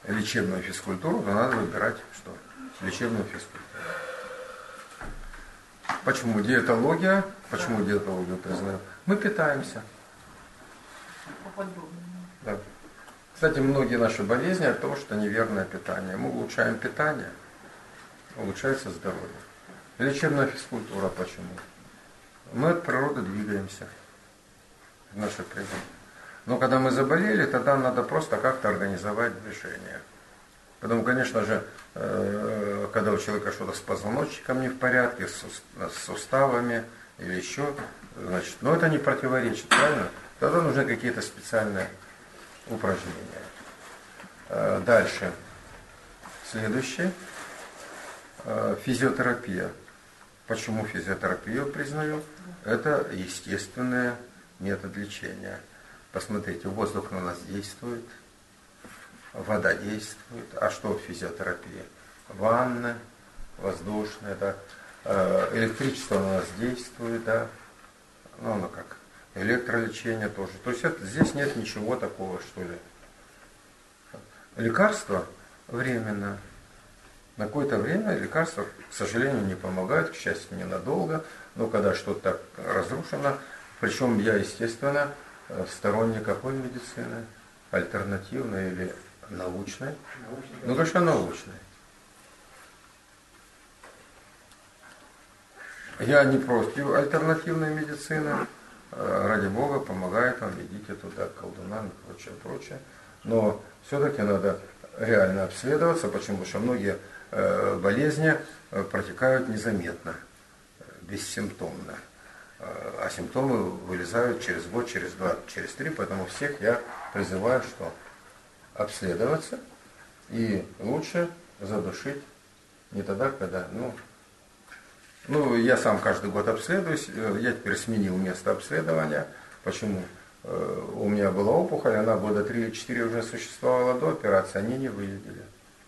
лечебную физкультуру, то надо выбирать что? Лечебную физкультуру. Почему диетология? Почему диетологию признаю? Мы питаемся. Да. Кстати, многие наши болезни от того, что неверное питание. Мы улучшаем питание, улучшается здоровье. Лечебная физкультура почему? Мы от природы двигаемся. Наша природа. Но когда мы заболели, тогда надо просто как-то организовать движение. Поэтому, конечно же, когда у человека что-то с позвоночником не в порядке, с суставами или еще, значит, но это не противоречит, правильно? Тогда нужны какие-то специальные упражнения. Дальше. Следующее. Физиотерапия. Почему физиотерапию признаю? Это естественный метод лечения. Посмотрите, воздух на нас действует, вода действует. А что в физиотерапии? Ванна, воздушная, да. Электричество на нас действует, да. Ну как, электролечение тоже. То есть здесь нет ничего такого, что ли. Лекарства временно. На какое-то время лекарства, к сожалению, не помогают, к счастью, ненадолго. Но когда что-то так разрушено, причем я, естественно, сторонник какой медицины? Альтернативной или научной? Ну, конечно, научной. Я не против альтернативной медицины. Ради Бога, помогает вам, идите туда, колдунам и прочее, прочее. Но все-таки надо реально обследоваться, почему? Потому что многие болезни протекают незаметно, бессимптомно. А симптомы вылезают через год, через два, через три, поэтому всех я призываю, что обследоваться и лучше задушить не тогда, когда, я сам каждый год обследуюсь, я теперь сменил место обследования. Почему? У меня была опухоль, она года 3 или 4 уже существовала до операции, они не выявили.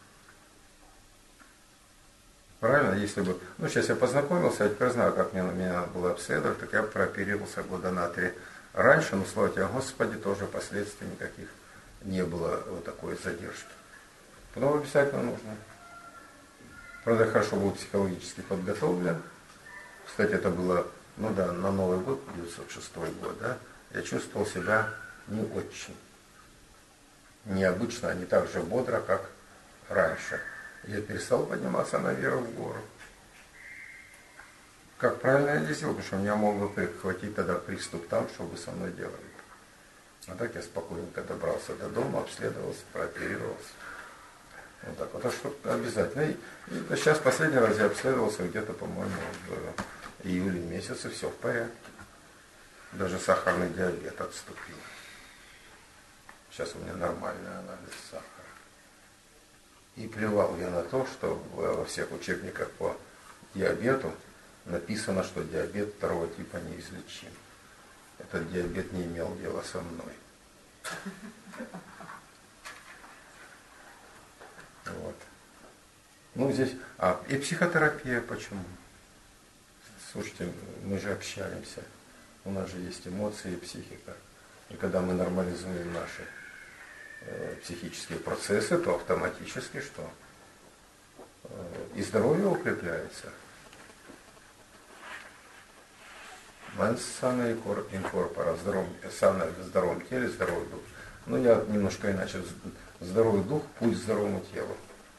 Правильно? Если бы, сейчас я познакомился, я теперь знаю, как меня надо было обследовать, так я прооперировался года на 3 раньше, но, слава тебе, Господи, тоже последствий никаких не было вот такой задержки. Потом обязательно нужно. Правда, хорошо был психологически подготовлен. Кстати, это было, на Новый год, 1906 год, да, я чувствовал себя не очень необычно, не так же бодро, как раньше. Я перестал подниматься наверх в гору. Как правильно я не сделал, потому что меня мог бы прихватить тогда приступ там, что вы со мной делали. А так я спокойненько добрался до дома, обследовался, прооперировался. Вот так вот, что обязательно. И сейчас последний раз я обследовался где-то, по-моему, в июле месяце, все в порядке. Даже сахарный диабет отступил. Сейчас у меня нормальный анализ сахара. И плевал я на то, что во всех учебниках по диабету написано, что диабет второго типа неизлечим. Этот диабет не имел дела со мной. Вот. Здесь, и психотерапия почему? Слушайте, мы же общаемся. У нас же есть эмоции и психика. И когда мы нормализуем наши психические процессы, то автоматически что? И здоровье укрепляется. Mens sana in corpore, в здоровом теле, здоровый дух. Я немножко иначе. Здоровый дух, путь к здоровому телу.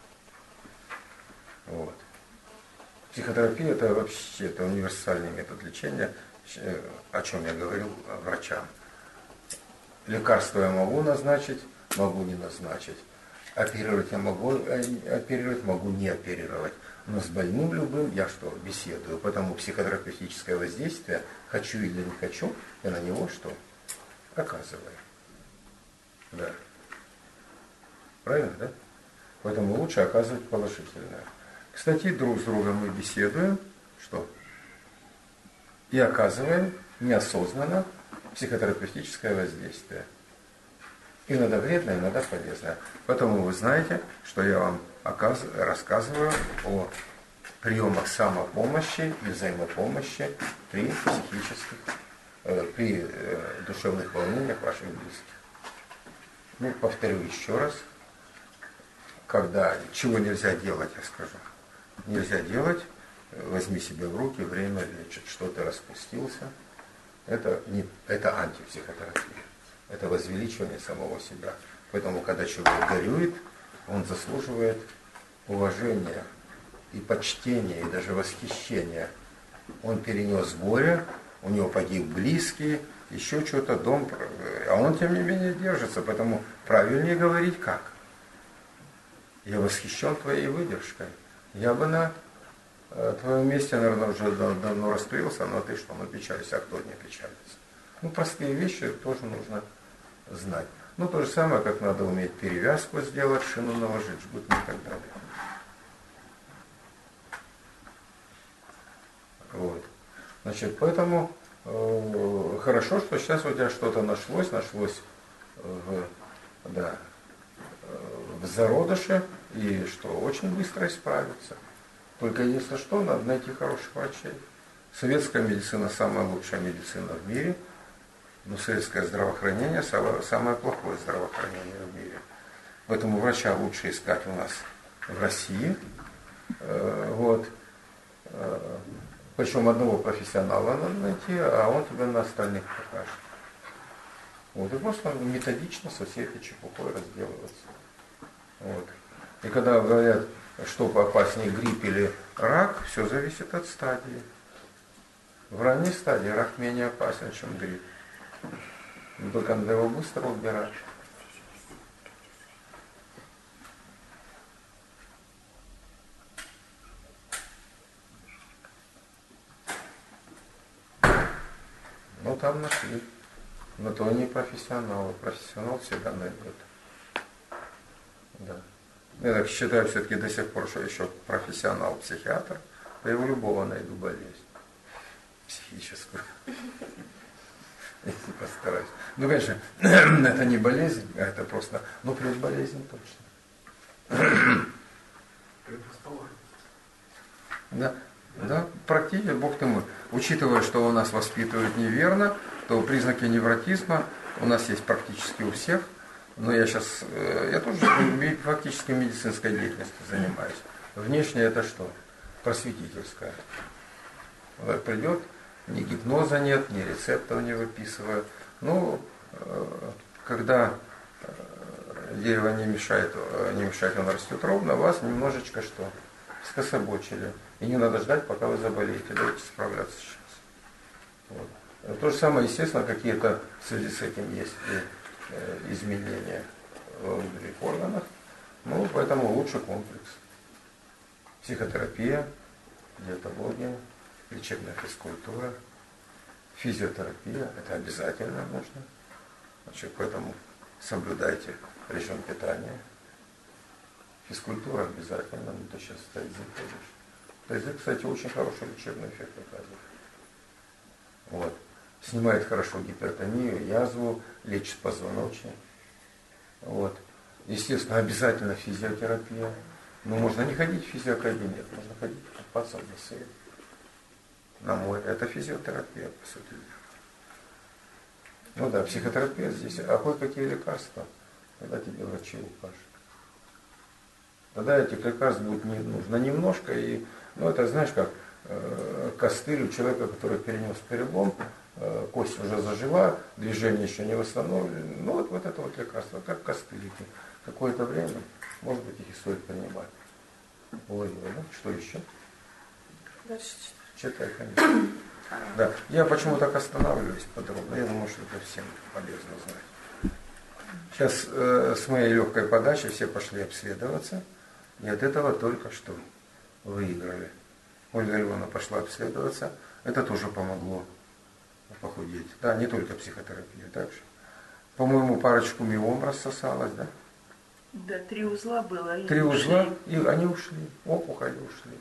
Вот. Психотерапия это вообще универсальный метод лечения, о чем я говорил врачам. Лекарства я могу назначить, могу не назначить. Оперировать я могу оперировать, могу не оперировать. Но с больным любым я что? Беседую. Потому психотерапевтическое воздействие, хочу или не хочу, я на него что? Оказываю. Да. Правильно, да? Поэтому лучше оказывать положительное. Кстати, друг с другом мы беседуем, что? И оказываем неосознанно психотерапевтическое воздействие. Иногда вредное, иногда полезное. Поэтому вы знаете, что я вам рассказываю о приемах самопомощи и взаимопомощи при при душевных волнениях ваших близких. Повторю еще раз. когда, чего нельзя делать, я скажу. Нельзя делать, возьми себя в руки, время лечит, что ты распустился. Это антипсихотерапия. Это возвеличивание самого себя. Поэтому, когда человек горюет, он заслуживает уважения и почтения, и даже восхищения. Он перенес горе, у него погиб близкий, еще что-то, дом, а он, тем не менее, держится. Поэтому правильнее говорить как? Я восхищен твоей выдержкой. Я бы на твоем месте, наверное, уже давно расклеился, но ты что, печалься, а кто не печалится? Простые вещи тоже нужно знать. То же самое, как надо уметь перевязку сделать, шину наложить, жгут и так далее. Вот. Значит, поэтому хорошо, что сейчас у тебя что-то нашлось в зародыше, и что очень быстро исправится. Только если что, надо найти хороших врачей. Советская медицина самая лучшая медицина в мире, но советское здравоохранение самое плохое здравоохранение в мире. Поэтому врача лучше искать у нас в России. Причем одного профессионала надо найти, а он тебе на остальных покажет. И просто методично со всей этой чепухой разделываться. И когда говорят, что опаснее, грипп или рак, все зависит от стадии. В ранней стадии рак менее опасен, чем грипп. Только надо его быстро убирать. Там нашли. Но то не профессионалы. Профессионал всегда найдет. Да. Я так считаю все-таки до сих пор, что еще профессионал-психиатр, я у любого найду болезнь. Психическую. Если постараюсь. Конечно, это не болезнь, а это просто, предболезнь точно. Да, практически, Бог ты мой. Учитывая, что у нас воспитывают неверно, то признаки невротизма у нас есть практически у всех. Но я тоже фактически медицинской деятельностью занимаюсь. Внешне это что? Просветительская. Придет, ни гипноза нет, ни рецептов не выписывают. Когда дерево не мешает, оно растет ровно, вас немножечко что? Скособочили. И не надо ждать, пока вы заболеете. Давайте справляться сейчас. То же самое, естественно, какие-то в связи с этим есть изменения во внутренних органах. Поэтому лучше комплекс. Психотерапия, диетология, лечебная физкультура, физиотерапия. Это обязательно нужно. Поэтому соблюдайте режим питания. Физкультура обязательно, ты сейчас в тайцзи ходишь. Тайцзи, кстати, очень хороший лечебный эффект оказывает. Снимает хорошо гипертонию, язву, лечит позвоночник. Естественно, обязательно физиотерапия. Можно не ходить в физиокабинет, можно ходить купаться в бассейн. На море. Это физиотерапия, по сути дела. Психотерапия здесь. А кое-какие лекарства, когда тебе врачи укажут. Тогда этих лекарств будет нужно немножко, и, это знаешь как, костыль у человека, который перенес перелом, кость уже зажила, движение еще не восстановлено, вот это лекарство, как костылики. Какое-то время, может быть, их и стоит принимать. Уловила, да? Что еще? Дальше читай, конечно. Да. Я почему так останавливаюсь подробно, я думаю, что это всем полезно знать. Сейчас с моей легкой подачи все пошли обследоваться. И от этого только что выиграли. Ольга Львовна пошла обследоваться. Это тоже помогло похудеть. Да, не только психотерапия. Так же. По-моему, парочку миом рассосалось, да? Да, 3 узла было. 3 узла, и они ушли. Опухоли ушли.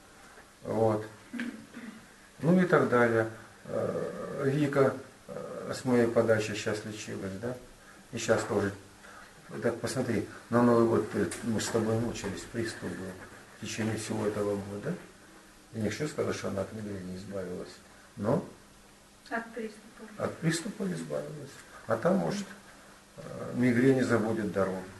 И так далее. Вика с моей подачи сейчас лечилась, да? И сейчас тоже. Так посмотри, на Новый год мы с тобой мучились, приступ был в течение всего этого года. Я не хочу сказать, что она от мигрени избавилась, но от приступа избавилась. А там, может, мигрень забудет дорогу.